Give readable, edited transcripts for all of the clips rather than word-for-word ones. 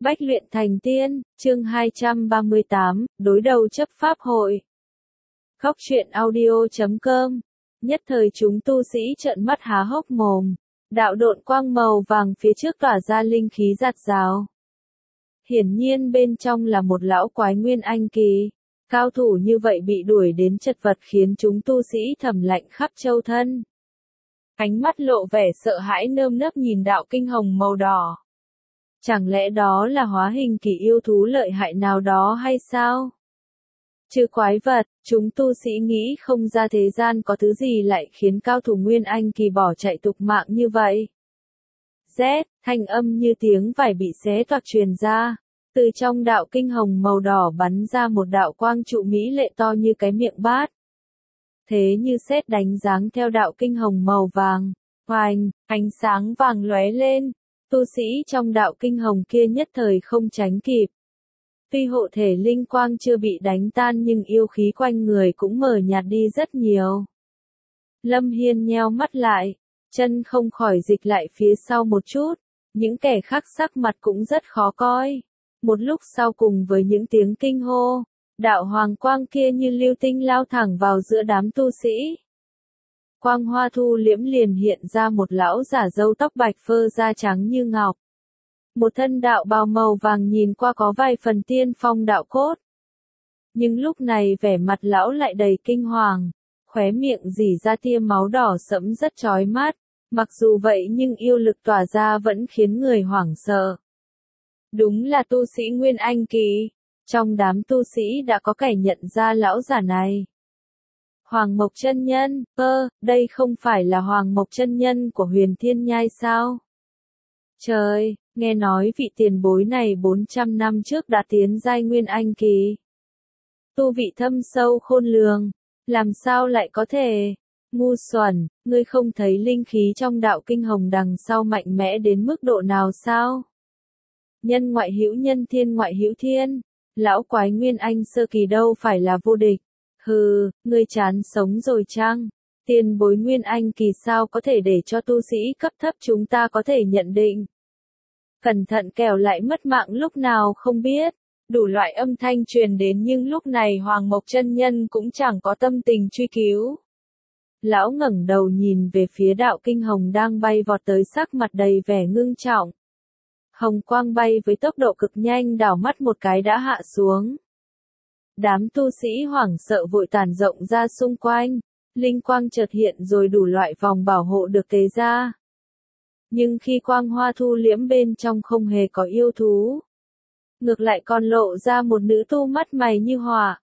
Bách luyện thành tiên, chương 238, đối đầu chấp pháp hội. Khóc chuyện audio.com. Nhất thời chúng tu sĩ trợn mắt há hốc mồm. Đạo độn quang màu vàng phía trước tỏa ra linh khí rạt rào. Hiển nhiên bên trong là một lão quái nguyên anh kỳ. Cao thủ như vậy bị đuổi đến chật vật khiến chúng tu sĩ thầm lạnh khắp châu thân. Ánh mắt lộ vẻ sợ hãi nơm nớp nhìn đạo kinh hồng màu đỏ. Chẳng lẽ đó là hóa hình kỳ yêu thú lợi hại nào đó hay sao? Chứ quái vật, chúng tu sĩ nghĩ không ra thế gian có thứ gì lại khiến cao thủ nguyên anh kỳ bỏ chạy tục mạng như vậy. Rét, thanh âm như tiếng vải bị xé toạc truyền ra. Từ trong đạo kinh hồng màu đỏ bắn ra một đạo quang trụ mỹ lệ to như cái miệng bát. Thế như sét đánh giáng theo đạo kinh hồng màu vàng. Hoành, ánh sáng vàng lóe lên. Tu sĩ trong đạo kinh hồng kia nhất thời không tránh kịp. Tuy hộ thể linh quang chưa bị đánh tan nhưng yêu khí quanh người cũng mờ nhạt đi rất nhiều. Lâm Hiên nheo mắt lại, chân không khỏi dịch lại phía sau một chút, những kẻ khác sắc mặt cũng rất khó coi. Một lúc sau cùng với những tiếng kinh hô, đạo hoàng quang kia như lưu tinh lao thẳng vào giữa đám tu sĩ. Quang hoa thu liễm liền hiện ra một lão giả râu tóc bạch phơ da trắng như ngọc. Một thân đạo bào màu vàng nhìn qua có vài phần tiên phong đạo cốt. Nhưng lúc này vẻ mặt lão lại đầy kinh hoàng, khóe miệng rỉ ra tia máu đỏ sẫm rất chói mắt. Mặc dù vậy nhưng yêu lực tỏa ra vẫn khiến người hoảng sợ. Đúng là tu sĩ Nguyên Anh kỳ. Trong đám tu sĩ đã có kẻ nhận ra lão giả này. Hoàng Mộc chân nhân, đây không phải là Hoàng Mộc chân nhân của Huyền Thiên Nhai sao? Trời, nghe nói vị tiền bối này 400 năm trước đã tiến giai Nguyên Anh kỳ. Tu vị thâm sâu khôn lường, làm sao lại có thể? Ngu xuẩn, ngươi không thấy linh khí trong đạo kinh hồng đằng sau mạnh mẽ đến mức độ nào sao? Nhân ngoại hữu nhân thiên ngoại hữu thiên, lão quái Nguyên Anh sơ kỳ đâu phải là vô địch. Hừ, ngươi chán sống rồi chăng? Tiền bối Nguyên Anh kỳ sao có thể để cho tu sĩ cấp thấp chúng ta có thể nhận định? Cẩn thận kẻo lại mất mạng lúc nào không biết. Đủ loại âm thanh truyền đến nhưng lúc này Hoàng Mộc chân nhân cũng chẳng có tâm tình truy cứu. Lão ngẩng đầu nhìn về phía đạo kinh hồng đang bay vọt tới, sắc mặt đầy vẻ ngưng trọng. Hồng quang bay với tốc độ cực nhanh, đảo mắt một cái đã hạ xuống. Đám tu sĩ hoảng sợ vội tản rộng ra xung quanh, linh quang chợt hiện rồi đủ loại vòng bảo hộ được tế ra. Nhưng khi quang hoa thu liễm bên trong không hề có yêu thú. Ngược lại còn lộ ra một nữ tu mắt mày như hỏa.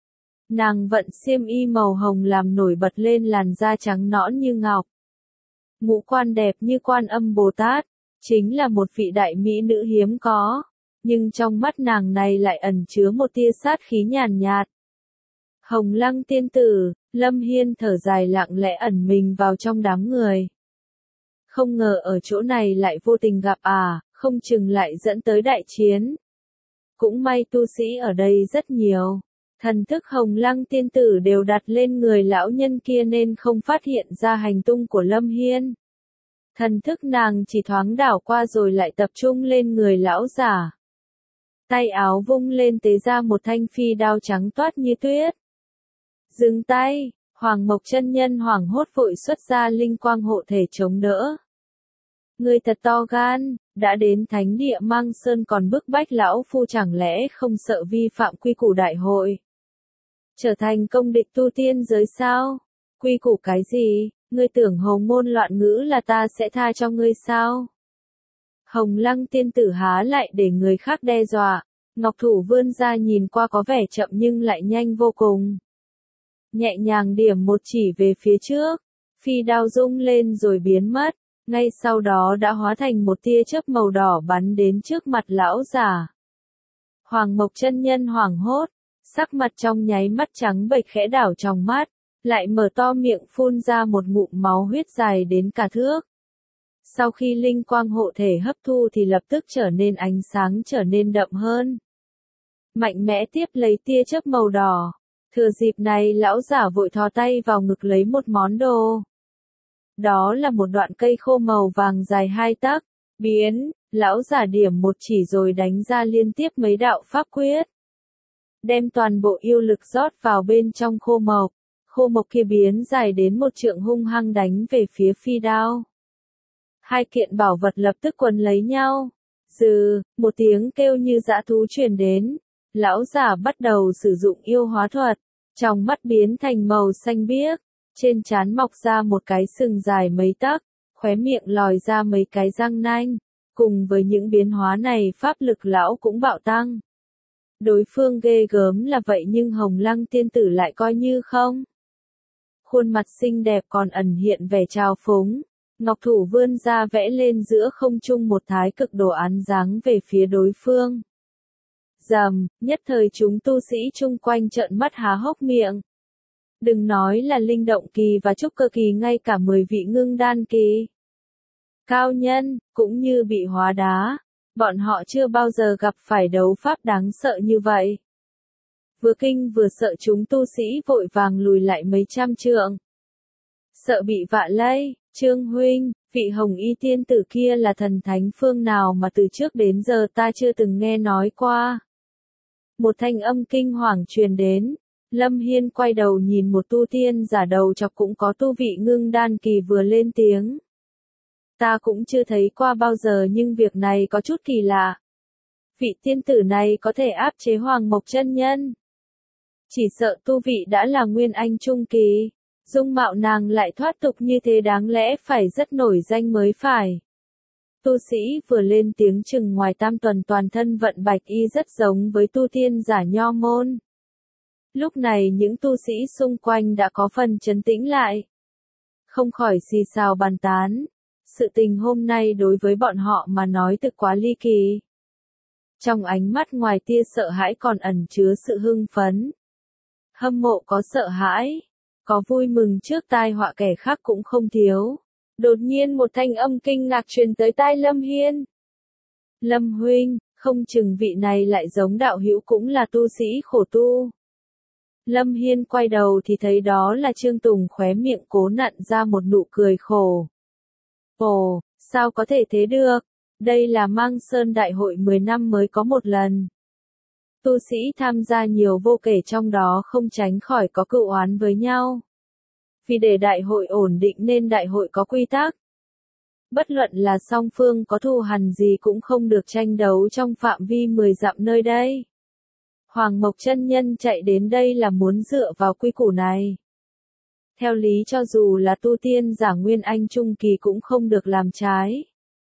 Nàng vận xiêm y màu hồng làm nổi bật lên làn da trắng nõn như ngọc. Ngũ quan đẹp như Quan Âm Bồ Tát, chính là một vị đại mỹ nữ hiếm có. Nhưng trong mắt nàng này lại ẩn chứa một tia sát khí nhàn nhạt. Hồng Lăng tiên tử, Lâm Hiên thở dài lặng lẽ ẩn mình vào trong đám người. Không ngờ ở chỗ này lại vô tình gặp không chừng lại dẫn tới đại chiến. Cũng may tu sĩ ở đây rất nhiều. Thần thức Hồng Lăng tiên tử đều đặt lên người lão nhân kia nên không phát hiện ra hành tung của Lâm Hiên. Thần thức nàng chỉ thoáng đảo qua rồi lại tập trung lên người lão giả. Tay áo vung lên tế ra một thanh phi đao trắng toát như tuyết. Dừng tay, Hoàng Mộc chân nhân hoảng hốt vội xuất ra linh quang hộ thể chống đỡ. Người thật to gan, đã đến thánh địa Mang Sơn còn bức bách lão phu, chẳng lẽ không sợ vi phạm quy củ đại hội? Trở thành công địch tu tiên giới sao? Quy củ cái gì? Ngươi tưởng hồng ngôn loạn ngữ là ta sẽ tha cho ngươi sao? Hồng Lăng tiên tử há lại để người khác đe dọa, ngọc thủ vươn ra nhìn qua có vẻ chậm nhưng lại nhanh vô cùng. Nhẹ nhàng điểm một chỉ về phía trước, phi đao rung lên rồi biến mất, ngay sau đó đã hóa thành một tia chớp màu đỏ bắn đến trước mặt lão giả. Hoàng Mộc chân nhân hoảng hốt, sắc mặt trong nháy mắt trắng bệch, khẽ đảo trong mắt, lại mở to miệng phun ra một ngụm máu huyết dài đến cả thước. Sau khi linh quang hộ thể hấp thu thì lập tức trở nên ánh sáng trở nên đậm hơn. Mạnh mẽ tiếp lấy tia chớp màu đỏ. Thừa dịp này lão giả vội thò tay vào ngực lấy một món đồ. Đó là một đoạn cây khô màu vàng dài 2 tấc. Biến, Lão giả điểm một chỉ rồi đánh ra liên tiếp mấy đạo pháp quyết. Đem toàn bộ yêu lực rót vào bên trong khô mộc. Khô mộc kia biến dài đến 1 trượng hung hăng đánh về phía phi đao. Hai kiện bảo vật lập tức quấn lấy nhau. Dừ, một tiếng kêu như dã thú truyền đến. Lão giả bắt đầu sử dụng yêu hóa thuật. Trong mắt biến thành màu xanh biếc. Trên trán mọc ra một cái sừng dài mấy tấc. Khóe miệng lòi ra mấy cái răng nanh. Cùng với những biến hóa này pháp lực lão cũng bạo tăng. Đối phương ghê gớm là vậy nhưng Hồng Lăng tiên tử lại coi như không. Khuôn mặt xinh đẹp còn ẩn hiện vẻ trào phúng. Ngọc thủ vươn ra vẽ lên giữa không trung một thái cực đồ án dáng về phía đối phương. Rầm, nhất thời chúng tu sĩ chung quanh trợn mắt há hốc miệng. Đừng nói là linh động kỳ và trúc cơ kỳ, ngay cả 10 vị ngưng đan kỳ. Cao nhân, cũng như bị hóa đá. Bọn họ chưa bao giờ gặp phải đấu pháp đáng sợ như vậy. Vừa kinh vừa sợ chúng tu sĩ vội vàng lùi lại mấy trăm trượng. Sợ bị vạ lây, Trương huynh, vị Hồng Y tiên tử kia là thần thánh phương nào mà từ trước đến giờ ta chưa từng nghe nói qua. Một thanh âm kinh hoàng truyền đến. Lâm Hiên quay đầu nhìn một tu tiên giả đầu chọc cũng có tu vị ngưng đan kỳ vừa lên tiếng. Ta cũng chưa thấy qua bao giờ nhưng việc này có chút kỳ lạ. Vị tiên tử này có thể áp chế Hoàng Mộc chân nhân. Chỉ sợ tu vị đã là nguyên anh trung kỳ. Dung mạo nàng lại thoát tục như thế đáng lẽ phải rất nổi danh mới phải. Tu sĩ vừa lên tiếng chừng ngoài tam tuần toàn thân vận bạch y rất giống với tu tiên giả nho môn. Lúc này những tu sĩ xung quanh đã có phần trấn tĩnh lại. Không khỏi xì xào bàn tán. Sự tình hôm nay đối với bọn họ mà nói thực quá ly kỳ. Trong ánh mắt ngoài tia sợ hãi còn ẩn chứa sự hưng phấn. Hâm mộ có sợ hãi. Có vui mừng trước tai họa kẻ khác cũng không thiếu. Đột nhiên một thanh âm kinh ngạc truyền tới tai Lâm Hiên. Lâm huynh, không chừng vị này lại giống đạo hữu cũng là tu sĩ khổ tu. Lâm Hiên quay đầu thì thấy đó là Trương Tùng, khóe miệng cố nặn ra một nụ cười khổ. Ồ, sao có thể thế được? Đây là Mang Sơn Đại hội 10 năm mới có một lần. Tu sĩ tham gia nhiều vô kể, trong đó không tránh khỏi có cựu oán với nhau. Vì để đại hội ổn định nên đại hội có quy tắc. Bất luận là song phương có thù hằn gì cũng không được tranh đấu trong phạm vi 10 dặm nơi đây. Hoàng Mộc chân nhân chạy đến đây là muốn dựa vào quy củ này. Theo lý cho dù là tu tiên giả nguyên anh trung kỳ cũng không được làm trái.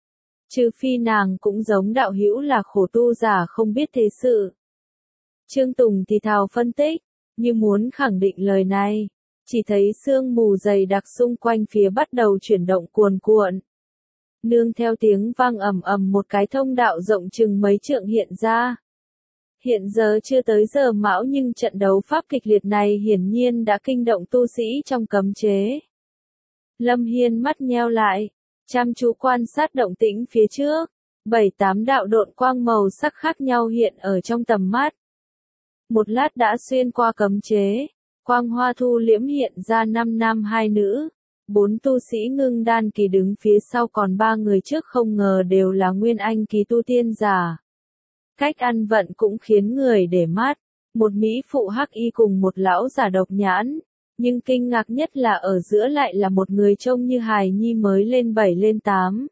Trừ phi nàng cũng giống đạo hữu là khổ tu giả không biết thế sự. Trương Tùng thì thào phân tích, như muốn khẳng định lời này. Chỉ thấy sương mù dày đặc xung quanh phía bắt đầu chuyển động cuồn cuộn. Nương theo tiếng vang ầm ầm, một cái thông đạo rộng chừng mấy trượng hiện ra. Hiện giờ chưa tới giờ mão nhưng trận đấu pháp kịch liệt này hiển nhiên đã kinh động tu sĩ trong cấm chế. Lâm Hiên mắt nheo lại, chăm chú quan sát động tĩnh phía trước. 7-8 đạo độn quang màu sắc khác nhau hiện ở trong tầm mắt. Một lát đã xuyên qua cấm chế. Quang hoa thu liễm hiện ra 5 nam 2 nữ. 4 tu sĩ ngưng đan kỳ đứng phía sau, còn 3 người trước không ngờ đều là nguyên anh kỳ tu tiên giả. Cách ăn vận cũng khiến người để mắt. Một mỹ phụ hắc y cùng một lão giả độc nhãn. Nhưng kinh ngạc nhất là ở giữa lại là một người trông như hài nhi mới lên 7 lên 8.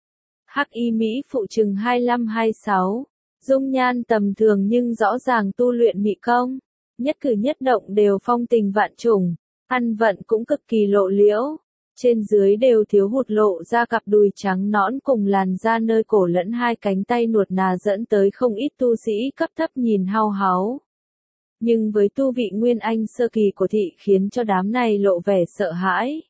Hắc y mỹ phụ chừng 25-26. Dung nhan tầm thường nhưng rõ ràng tu luyện mị công. Nhất cử nhất động đều phong tình vạn trùng. Ăn vận cũng cực kỳ lộ liễu. Trên dưới đều thiếu hụt, lộ ra cặp đùi trắng nõn cùng làn da nơi cổ lẫn hai cánh tay nuột nà, dẫn tới không ít tu sĩ cấp thấp nhìn hao háo. Nhưng với tu vị nguyên anh sơ kỳ của thị khiến cho đám này lộ vẻ sợ hãi.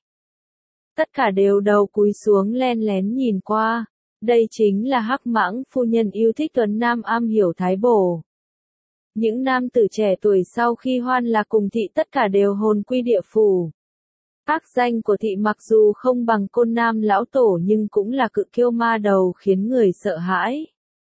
Tất cả đều đầu cúi xuống len lén nhìn qua. Đây chính là Hắc Mãng phu nhân yêu thích tuấn nam am hiểu thái bổ. Những nam tử trẻ tuổi sau khi hoan lạc cùng thị tất cả đều hồn quy địa phủ. Ác danh của thị mặc dù không bằng Côn Nam lão tổ nhưng cũng là cự kiêu ma đầu khiến người sợ hãi.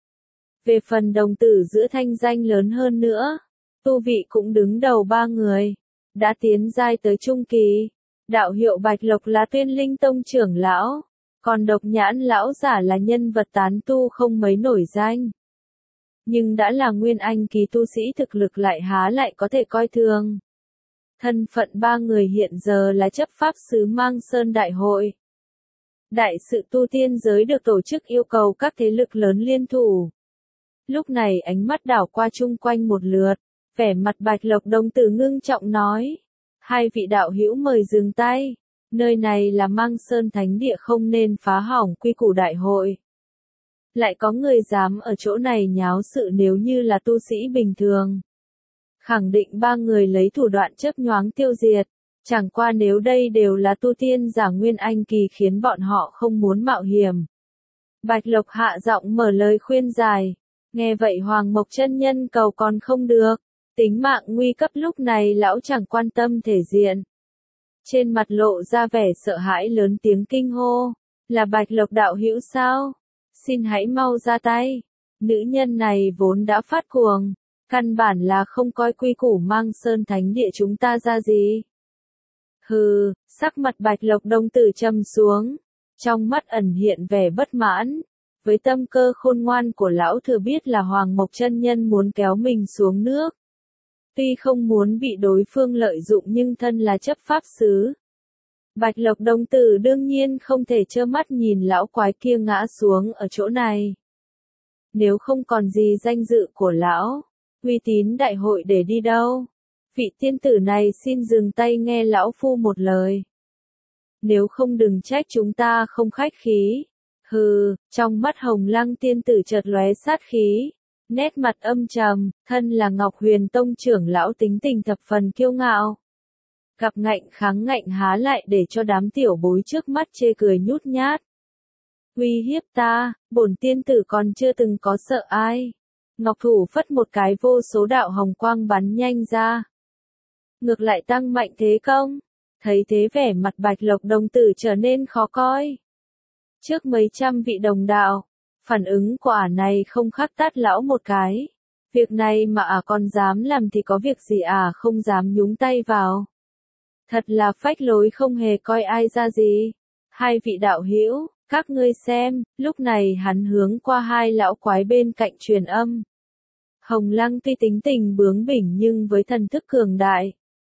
Về phần đồng tử giữa thanh danh lớn hơn nữa, tu vị cũng đứng đầu 3 người, đã tiến giai tới trung kỳ. Đạo hiệu Bạch Lộc là Tuyên Linh Tông trưởng lão, Còn Độc Nhãn lão giả là nhân vật tán tu không mấy nổi danh. Nhưng đã là nguyên anh kỳ tu sĩ thực lực lại há lại có thể coi thường. Thân phận ba người hiện giờ là chấp pháp sứ Mang Sơn Đại hội. Đại sự tu tiên giới được tổ chức yêu cầu các thế lực lớn liên thủ. Lúc này ánh mắt đảo qua chung quanh một lượt, vẻ mặt Bạch Lộc Đồng Tử ngưng trọng nói. Hai vị đạo hữu mời dừng tay, nơi này là Mang Sơn Thánh Địa không nên phá hỏng quy củ đại hội. Lại có người dám ở chỗ này nháo sự nếu như là tu sĩ bình thường. Khẳng định ba người lấy thủ đoạn chớp nhoáng tiêu diệt, chẳng qua nếu đây đều là tu tiên giả nguyên anh kỳ khiến bọn họ không muốn mạo hiểm. Bạch Lộc hạ giọng mở lời khuyên giải, nghe vậy Hoàng Mộc chân nhân cầu còn không được, tính mạng nguy cấp lúc này lão chẳng quan tâm thể diện. Trên mặt lộ ra vẻ sợ hãi lớn tiếng kinh hô, là Bạch Lộc đạo hữu sao? Xin hãy mau ra tay, nữ nhân này vốn đã phát cuồng. Căn bản là không coi quy củ Mang Sơn Thánh Địa chúng ta ra gì. Hừ, sắc mặt Bạch Lộc Đồng Tử trầm xuống, trong mắt ẩn hiện vẻ bất mãn. Với tâm cơ khôn ngoan của lão thừa biết là Hoàng Mộc chân nhân muốn kéo mình xuống nước. Tuy không muốn bị đối phương lợi dụng nhưng thân là chấp pháp sứ. Bạch Lộc Đồng Tử đương nhiên không thể trơ mắt nhìn lão quái kia ngã xuống ở chỗ này. Nếu không còn gì danh dự của lão, uy tín đại hội để đi đâu? Vị tiên tử này xin dừng tay nghe lão phu một lời. Nếu không đừng trách chúng ta không khách khí. Hừ, trong mắt Hồng Lăng tiên tử chợt lóe sát khí, nét mặt âm trầm, thân là Ngọc Huyền Tông trưởng lão tính tình thập phần kiêu ngạo. Gặp ngạnh kháng ngạnh há lại để cho đám tiểu bối trước mắt chê cười nhút nhát. Uy hiếp ta, bổn tiên tử còn chưa từng có sợ ai. Ngọc thủ phất một cái vô số đạo hồng quang bắn nhanh ra. Ngược lại tăng mạnh thế công. Thấy thế vẻ mặt Bạch Lộc Đồng Tử trở nên khó coi. Trước mấy trăm vị đồng đạo, phản ứng của ả này không khác tát lão một cái. Việc này mà ả còn dám làm thì có việc gì ả không dám nhúng tay vào. Thật là phách lối không hề coi ai ra gì. Hai vị đạo hữu, các ngươi xem, lúc này hắn hướng qua hai lão quái bên cạnh truyền âm. Hồng Lăng tuy tính tình bướng bỉnh nhưng với thần thức cường đại.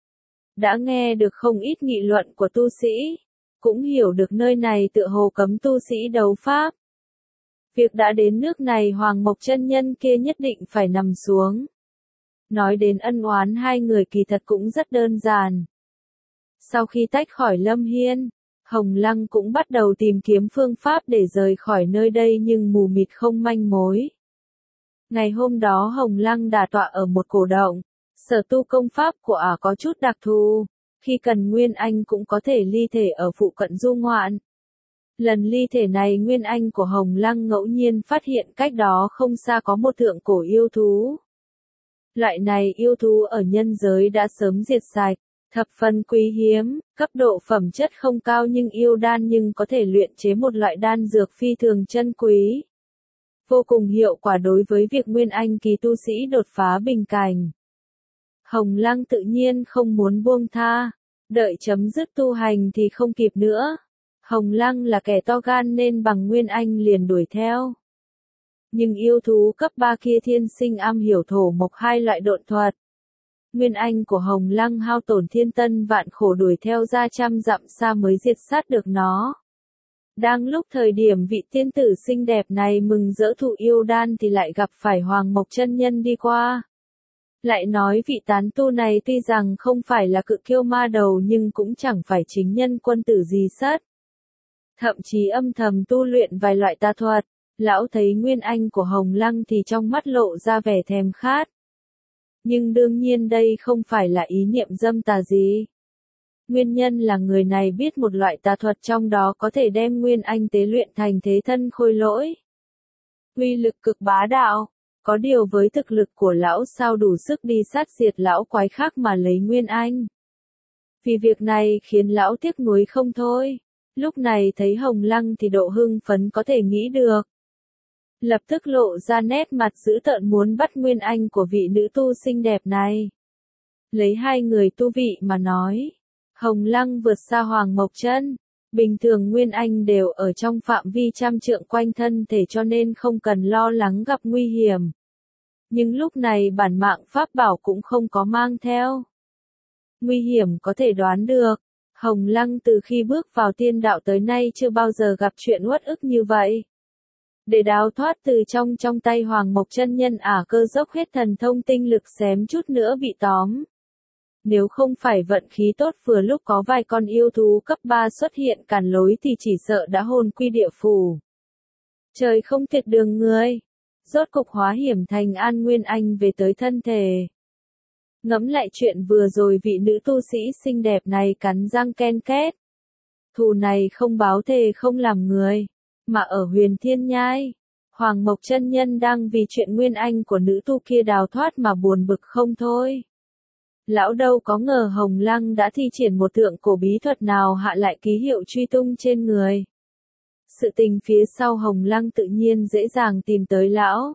Đã nghe được không ít nghị luận của tu sĩ, cũng hiểu được nơi này tựa hồ cấm tu sĩ đấu pháp. Việc đã đến nước này Hoàng Mộc chân nhân kia nhất định phải nằm xuống. Nói đến ân oán hai người kỳ thật cũng rất đơn giản. Sau khi tách khỏi Lâm Hiên, Hồng Lăng cũng bắt đầu tìm kiếm phương pháp để rời khỏi nơi đây nhưng mù mịt không manh mối. Ngày hôm đó Hồng Lăng đả tọa ở một cổ động, sở tu công pháp của ả có chút đặc thù, khi cần Nguyên Anh cũng có thể ly thể ở phụ cận du ngoạn. Lần ly thể này Nguyên Anh của Hồng Lăng ngẫu nhiên phát hiện cách đó không xa có một thượng cổ yêu thú. Loại này yêu thú ở nhân giới đã sớm diệt sạch, thập phần quý hiếm, cấp độ phẩm chất không cao nhưng yêu đan nhưng có thể luyện chế một loại đan dược phi thường chân quý. Vô cùng hiệu quả đối với việc Nguyên Anh kỳ tu sĩ đột phá bình cảnh. Hồng Lăng tự nhiên không muốn buông tha, đợi chấm dứt tu hành thì không kịp nữa. Hồng Lăng là kẻ to gan nên bằng Nguyên Anh liền đuổi theo. Nhưng yêu thú cấp 3 kia thiên sinh am hiểu thổ mộc hai loại độn thuật. Nguyên Anh của Hồng Lăng hao tổn thiên tân vạn khổ đuổi theo ra trăm dặm xa mới diệt sát được nó. Đang lúc thời điểm vị tiên tử xinh đẹp này mừng rỡ thụ yêu đan thì lại gặp phải Hoàng Mộc chân nhân đi qua. Lại nói vị tán tu này tuy rằng không phải là cự kiêu ma đầu nhưng cũng chẳng phải chính nhân quân tử gì sất. Thậm chí âm thầm tu luyện vài loại tà thuật, lão thấy Nguyên Anh của Hồng Lăng thì trong mắt lộ ra vẻ thèm khát. Nhưng đương nhiên đây không phải là ý niệm dâm tà gì. Nguyên nhân là người này biết một loại tà thuật trong đó có thể đem Nguyên Anh tế luyện thành thế thân khôi lỗi. Uy lực cực bá đạo, có điều với thực lực của lão sao đủ sức đi sát diệt lão quái khác mà lấy Nguyên Anh. Vì việc này khiến lão tiếc nuối không thôi. Lúc này thấy Hồng Lăng thì độ hưng phấn có thể nghĩ được. Lập tức lộ ra nét mặt dữ tợn muốn bắt Nguyên Anh của vị nữ tu xinh đẹp này. Lấy hai người tu vị mà nói, Hồng Lăng vượt xa Hoàng Mộc chân. Bình thường Nguyên Anh đều ở trong phạm vi trăm trượng quanh thân thể cho nên không cần lo lắng gặp nguy hiểm. Nhưng lúc này bản mạng pháp bảo cũng không có mang theo. Nguy hiểm có thể đoán được. Hồng Lăng từ khi bước vào tiên đạo tới nay chưa bao giờ gặp chuyện uất ức như vậy. Để đào thoát từ trong tay Hoàng Mộc chân nhân cơ dốc hết thần thông tinh lực xém chút nữa bị tóm. Nếu không phải vận khí tốt vừa lúc có vài con yêu thú cấp 3 xuất hiện cản lối thì chỉ sợ đã hồn quy địa phủ. Trời không tuyệt đường người. Rốt cục hóa hiểm thành an Nguyên Anh về tới thân thể. Ngẫm lại chuyện vừa rồi vị nữ tu sĩ xinh đẹp này cắn răng ken két. Thù này không báo thề không làm người. Mà ở Huyền Thiên Nhai, Hoàng Mộc chân nhân đang vì chuyện Nguyên Anh của nữ tu kia đào thoát mà buồn bực không thôi. Lão đâu có ngờ Hồng Lăng đã thi triển một thượng cổ bí thuật nào hạ lại ký hiệu truy tung trên người. Sự tình phía sau Hồng Lăng tự nhiên dễ dàng tìm tới lão.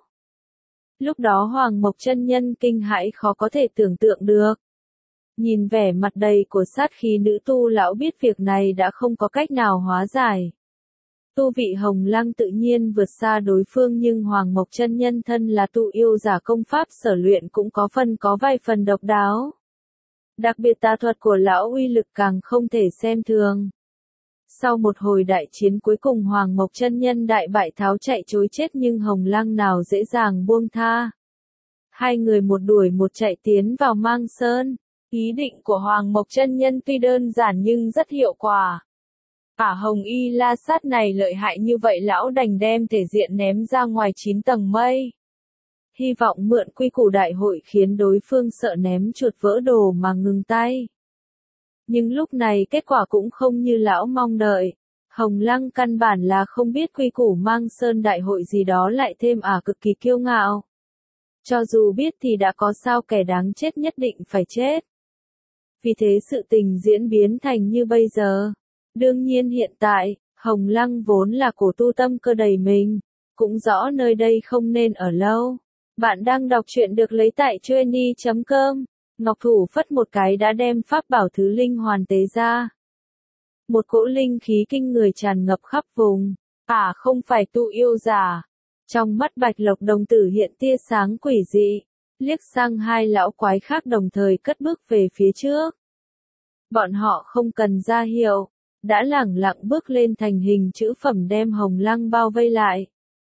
Lúc đó Hoàng Mộc chân nhân kinh hãi khó có thể tưởng tượng được. Nhìn vẻ mặt đầy của sát khí nữ tu lão biết việc này đã không có cách nào hóa giải. Tu vị Hồng Lăng tự nhiên vượt xa đối phương nhưng Hoàng Mộc chân nhân thân là tu yêu giả công pháp sở luyện cũng có vài phần độc đáo. Đặc biệt tà thuật của lão uy lực càng không thể xem thường. Sau một hồi đại chiến cuối cùng Hoàng Mộc chân nhân đại bại tháo chạy trối chết nhưng Hồng Lăng nào dễ dàng buông tha. Hai người một đuổi một chạy tiến vào Mang Sơn. Ý định của Hoàng Mộc chân nhân tuy đơn giản nhưng rất hiệu quả. Hồng Y La Sát này lợi hại như vậy lão đành đem thể diện ném ra ngoài 9 tầng mây. Hy vọng mượn quy củ đại hội khiến đối phương sợ ném chuột vỡ đồ mà ngừng tay. Nhưng lúc này kết quả cũng không như lão mong đợi. Hồng Lăng căn bản là không biết quy củ Mang Sơn đại hội gì đó lại thêm cực kỳ kiêu ngạo. Cho dù biết thì đã có sao kẻ đáng chết nhất định phải chết. Vì thế sự tình diễn biến thành như bây giờ. Đương nhiên hiện tại, Hồng Lăng vốn là cổ tu tâm cơ đầy mình, cũng rõ nơi đây không nên ở lâu. Bạn đang đọc truyện được lấy tại Chueny.com. Ngọc Thủ phất một cái đã đem pháp bảo thứ linh hoàn tế ra. Một cỗ linh khí kinh người tràn ngập khắp vùng. Không phải tu yêu giả. Trong mắt Bạch Lộc đồng tử hiện tia sáng quỷ dị. Liếc sang hai lão quái khác đồng thời cất bước về phía trước. Bọn họ không cần ra hiệu. Đã lẳng lặng bước lên thành hình chữ phẩm đem Hồng Lăng bao vây lại.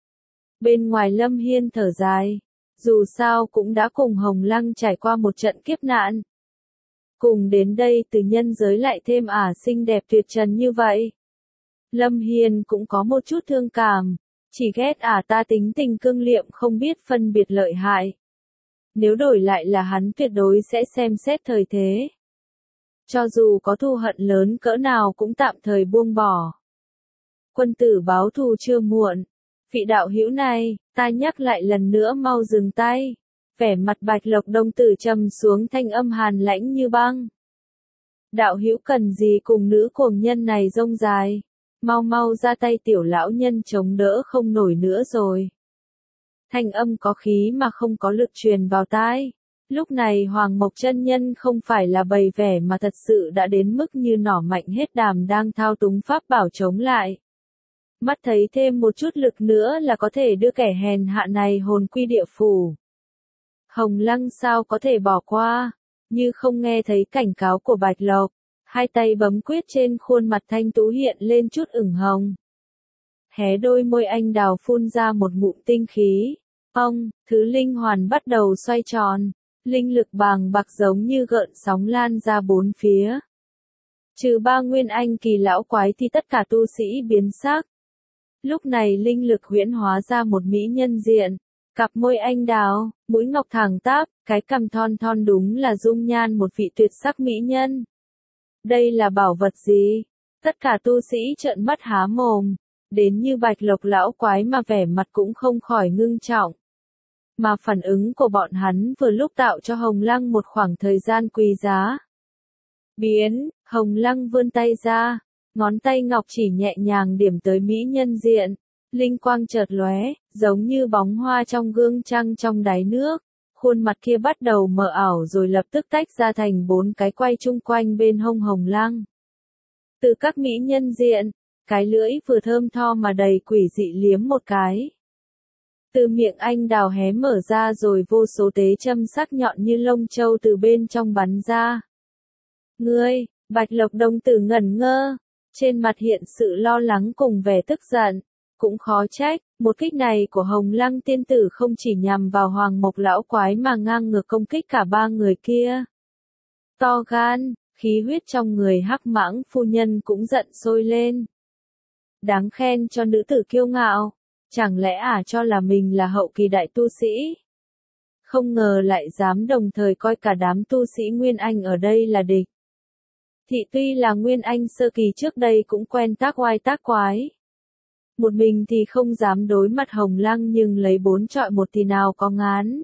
Bên ngoài Lâm Hiên thở dài. Dù sao cũng đã cùng Hồng Lăng trải qua một trận kiếp nạn. Cùng đến đây từ nhân giới lại thêm xinh đẹp tuyệt trần như vậy. Lâm Hiên cũng có một chút thương cảm. Chỉ ghét ta tính tình cương liệm không biết phân biệt lợi hại. Nếu đổi lại là hắn tuyệt đối sẽ xem xét thời thế. Cho dù có thù hận lớn cỡ nào cũng tạm thời buông bỏ. Quân tử báo thù chưa muộn. Vị đạo hữu này, ta nhắc lại lần nữa mau dừng tay. Vẻ mặt Bạch Lộc đồng tử trầm xuống thanh âm hàn lãnh như băng. Đạo hữu cần gì cùng nữ cuồng nhân này rông dài. Mau ra tay tiểu lão nhân chống đỡ không nổi nữa rồi. Thanh âm có khí mà không có lực truyền vào tai. Lúc này Hoàng Mộc chân nhân không phải là bày vẻ mà thật sự đã đến mức như nỏ mạnh hết đàm đang thao túng pháp bảo chống lại. Mắt thấy thêm một chút lực nữa là có thể đưa kẻ hèn hạ này hồn quy địa phủ. Hồng Lăng sao có thể bỏ qua, như không nghe thấy cảnh cáo của Bạch Lộc. Hai tay bấm quyết trên khuôn mặt thanh tú hiện lên chút ửng hồng. Hé đôi môi anh đào phun ra một ngụm tinh khí. Thứ linh hoàn bắt đầu xoay tròn. Linh lực bàng bạc giống như gợn sóng lan ra bốn phía. Trừ ba nguyên anh kỳ lão quái thì tất cả tu sĩ biến sắc. Lúc này linh lực huyễn hóa ra một mỹ nhân diện. Cặp môi anh đào, mũi ngọc thẳng tắp, cái cằm thon thon đúng là dung nhan một vị tuyệt sắc mỹ nhân. Đây là bảo vật gì? Tất cả tu sĩ trợn mắt há mồm. Đến như Bạch Lộc lão quái mà vẻ mặt cũng không khỏi ngưng trọng. Mà phản ứng của bọn hắn vừa lúc tạo cho Hồng Lăng một khoảng thời gian quý giá. Hồng Lăng vươn tay ra, ngón tay ngọc chỉ nhẹ nhàng điểm tới mỹ nhân diện. Linh quang chợt lóe, giống như bóng hoa trong gương trăng trong đáy nước. Khuôn mặt kia bắt đầu mờ ảo rồi lập tức tách ra thành 4 cái quay chung quanh bên hông Hồng Lăng. Từ các mỹ nhân diện, cái lưỡi vừa thơm tho mà đầy quỷ dị liếm một cái. Từ miệng anh đào hé mở ra rồi vô số tế châm sắc nhọn như lông trâu từ bên trong bắn ra. Ngươi, Bạch Lộc Đồng Tử ngẩn ngơ, trên mặt hiện sự lo lắng cùng vẻ tức giận. Cũng khó trách, một kích này của Hồng Lăng tiên tử không chỉ nhằm vào Hoàng Mộc lão quái mà ngang ngược công kích cả ba người kia. To gan, khí huyết trong người Hắc Mãng phu nhân cũng giận sôi lên. Đáng khen cho nữ tử kiêu ngạo, chẳng lẽ cho là mình là hậu kỳ đại tu sĩ? Không ngờ lại dám đồng thời coi cả đám tu sĩ Nguyên Anh ở đây là địch. Thị tuy là Nguyên Anh sơ kỳ trước đây cũng quen tác oai tác quái. Một mình thì không dám đối mặt Hồng Lăng nhưng lấy 4 trọi 1 thì nào có ngán.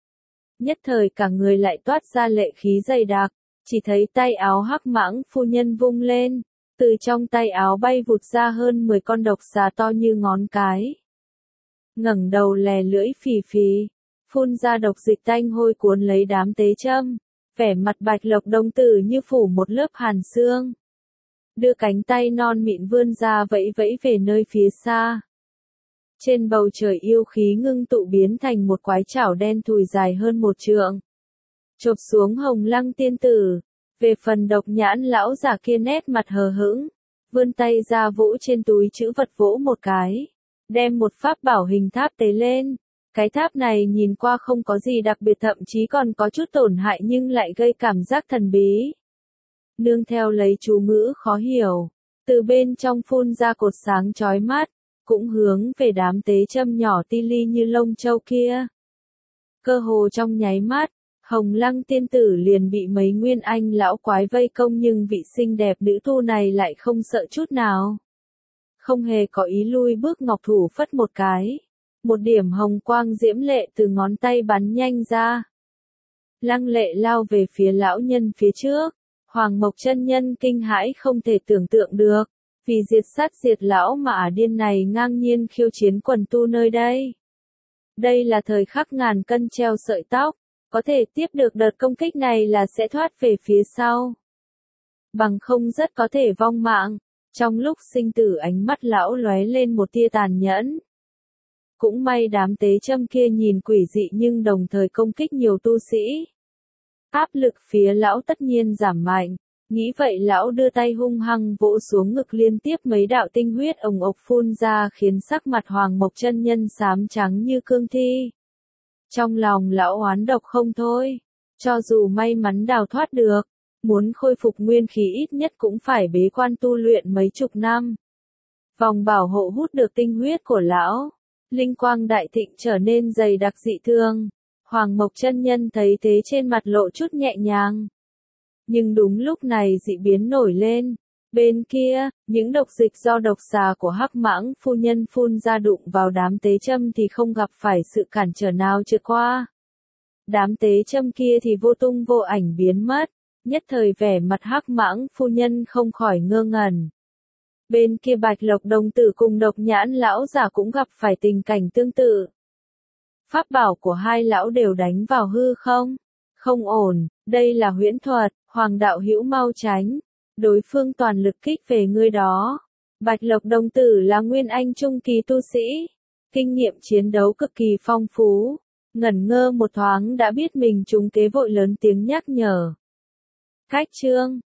Nhất thời cả người lại toát ra lệ khí dày đặc, chỉ thấy tay áo Hắc Mãng phu nhân vung lên, từ trong tay áo bay vụt ra hơn 10 con độc xà to như ngón cái. Ngẩng đầu lè lưỡi phì phì, phun ra độc dịch tanh hôi cuốn lấy đám tế châm, vẻ mặt Bạch Lộc Đồng Tử như phủ một lớp hàn xương. Đưa cánh tay non mịn vươn ra vẫy vẫy về nơi phía xa. Trên bầu trời yêu khí ngưng tụ biến thành một quái chảo đen thùi dài hơn 1 trượng. Chộp xuống Hồng Lăng tiên tử. Về phần Độc Nhãn lão giả kia nét mặt hờ hững, vươn tay ra vỗ trên túi trữ vật vỗ một cái, đem một pháp bảo hình tháp tế lên. Cái tháp này nhìn qua không có gì đặc biệt, thậm chí còn có chút tổn hại nhưng lại gây cảm giác thần bí. Nương theo lấy chú ngữ khó hiểu, từ bên trong phun ra cột sáng chói mắt, cũng hướng về đám tế châm nhỏ ti li như lông trâu kia. Cơ hồ trong nháy mắt, Hồng Lăng tiên tử liền bị mấy Nguyên Anh lão quái vây công nhưng vị xinh đẹp nữ tu này lại không sợ chút nào. Không hề có ý lui bước, ngọc thủ phất một cái. Một điểm hồng quang diễm lệ từ ngón tay bắn nhanh ra. Lăng lệ lao về phía lão nhân phía trước. Hoàng Mộc chân nhân kinh hãi không thể tưởng tượng được. Vì diệt sát diệt lão mà điên này ngang nhiên khiêu chiến quần tu nơi đây. Đây là thời khắc ngàn cân treo sợi tóc. Có thể tiếp được đợt công kích này là sẽ thoát về phía sau. Bằng không rất có thể vong mạng. Trong lúc sinh tử ánh mắt lão lóe lên một tia tàn nhẫn. Cũng may đám tế châm kia nhìn quỷ dị nhưng đồng thời công kích nhiều tu sĩ. Áp lực phía lão tất nhiên giảm mạnh. Nghĩ vậy lão đưa tay hung hăng vỗ xuống ngực, liên tiếp mấy đạo tinh huyết ồng ộc phun ra khiến sắc mặt Hoàng Mộc chân nhân xám trắng như cương thi. Trong lòng lão oán độc không thôi. Cho dù may mắn đào thoát được, muốn khôi phục nguyên khí ít nhất cũng phải bế quan tu luyện mấy chục năm. Vòng bảo hộ hút được tinh huyết của lão. Linh quang đại thịnh trở nên dày đặc dị thường. Hoàng Mộc chân nhân thấy thế trên mặt lộ chút nhẹ nhàng. Nhưng đúng lúc này dị biến nổi lên. Bên kia, những độc dịch do độc xà của Hắc Mãng phu nhân phun ra đụng vào đám tế châm thì không gặp phải sự cản trở nào trượt qua. Đám tế châm kia thì vô tung vô ảnh biến mất. Nhất thời vẻ mặt Hắc Mãng phu nhân không khỏi ngơ ngẩn. Bên kia Bạch Lộc Đồng Tử cùng Độc Nhãn lão giả cũng gặp phải tình cảnh tương tự. Pháp bảo của hai lão đều đánh vào hư không? Không ổn, đây là huyễn thuật, Hoàng đạo hữu mau tránh. Đối phương toàn lực kích về ngươi đó. Bạch Lộc Đồng Tử là Nguyên Anh trung kỳ tu sĩ. Kinh nghiệm chiến đấu cực kỳ phong phú. Ngẩn ngơ một thoáng đã biết mình trúng kế, vội lớn tiếng nhắc nhở. Cách chương